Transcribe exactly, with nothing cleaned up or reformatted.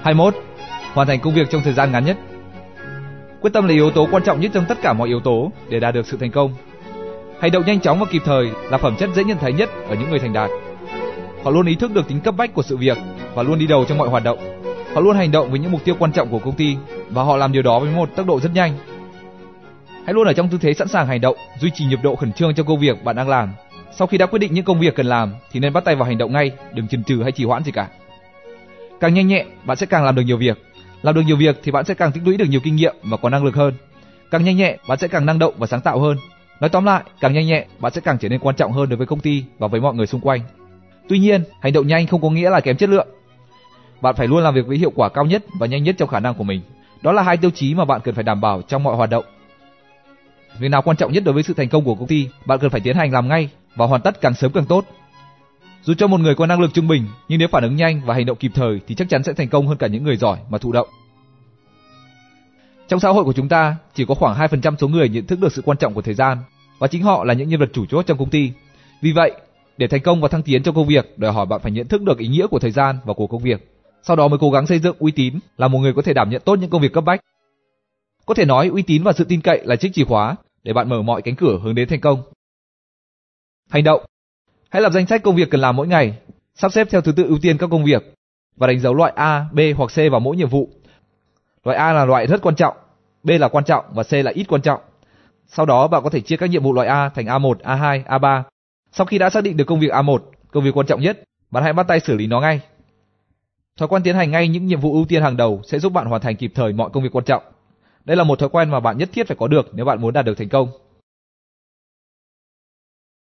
hai mươi mốt. Hoàn thành công việc trong thời gian ngắn nhất. Quyết tâm là yếu tố quan trọng nhất trong tất cả mọi yếu tố để đạt được sự thành công. Hành động nhanh chóng và kịp thời là phẩm chất dễ nhận thấy nhất ở những người thành đạt. Họ luôn ý thức được tính cấp bách của sự việc và luôn đi đầu trong mọi hoạt động. Họ luôn hành động với những mục tiêu quan trọng của công ty và họ làm điều đó với một tốc độ rất nhanh. Hãy luôn ở trong tư thế sẵn sàng hành động, duy trì nhịp độ khẩn trương trong công việc bạn đang làm. Sau khi đã quyết định những công việc cần làm thì nên bắt tay vào hành động ngay, đừng chần chừ hay trì hoãn gì cả. Càng nhanh nhẹn, bạn sẽ càng làm được nhiều việc. Làm được nhiều việc thì bạn sẽ càng tích lũy được nhiều kinh nghiệm và có năng lực hơn. Càng nhanh nhẹn, bạn sẽ càng năng động và sáng tạo hơn. Nói tóm lại, càng nhanh nhẹn, bạn sẽ càng trở nên quan trọng hơn đối với công ty và với mọi người xung quanh. Tuy nhiên, hành động nhanh không có nghĩa là kém chất lượng. Bạn phải luôn làm việc với hiệu quả cao nhất và nhanh nhất trong khả năng của mình. Đó là hai tiêu chí mà bạn cần phải đảm bảo trong mọi hoạt động. Việc nào quan trọng nhất đối với sự thành công của công ty, bạn cần phải tiến hành làm ngay và hoàn tất càng sớm càng tốt. Dù cho một người có năng lực trung bình, nhưng nếu phản ứng nhanh và hành động kịp thời thì chắc chắn sẽ thành công hơn cả những người giỏi mà thụ động. Trong xã hội của chúng ta, chỉ có khoảng hai phần trăm số người nhận thức được sự quan trọng của thời gian, và chính họ là những nhân vật chủ chốt trong công ty. Vì vậy, để thành công và thăng tiến trong công việc, đòi hỏi bạn phải nhận thức được ý nghĩa của thời gian và của công việc. Sau đó mới cố gắng xây dựng uy tín là một người có thể đảm nhận tốt những công việc cấp bách. Có thể nói uy tín và sự tin cậy là chiếc chìa khóa để bạn mở mọi cánh cửa hướng đến thành công. Hành động. Hãy lập danh sách công việc cần làm mỗi ngày, sắp xếp theo thứ tự ưu tiên các công việc và đánh dấu loại A, B hoặc C vào mỗi nhiệm vụ. Loại A là loại rất quan trọng, B là quan trọng và C là ít quan trọng. Sau đó bạn có thể chia các nhiệm vụ loại A thành A một, A hai, A ba. Sau khi đã xác định được công việc A một, công việc quan trọng nhất, bạn hãy bắt tay xử lý nó ngay. Thói quen tiến hành ngay những nhiệm vụ ưu tiên hàng đầu sẽ giúp bạn hoàn thành kịp thời mọi công việc quan trọng. Đây là một thói quen mà bạn nhất thiết phải có được nếu bạn muốn đạt được thành công.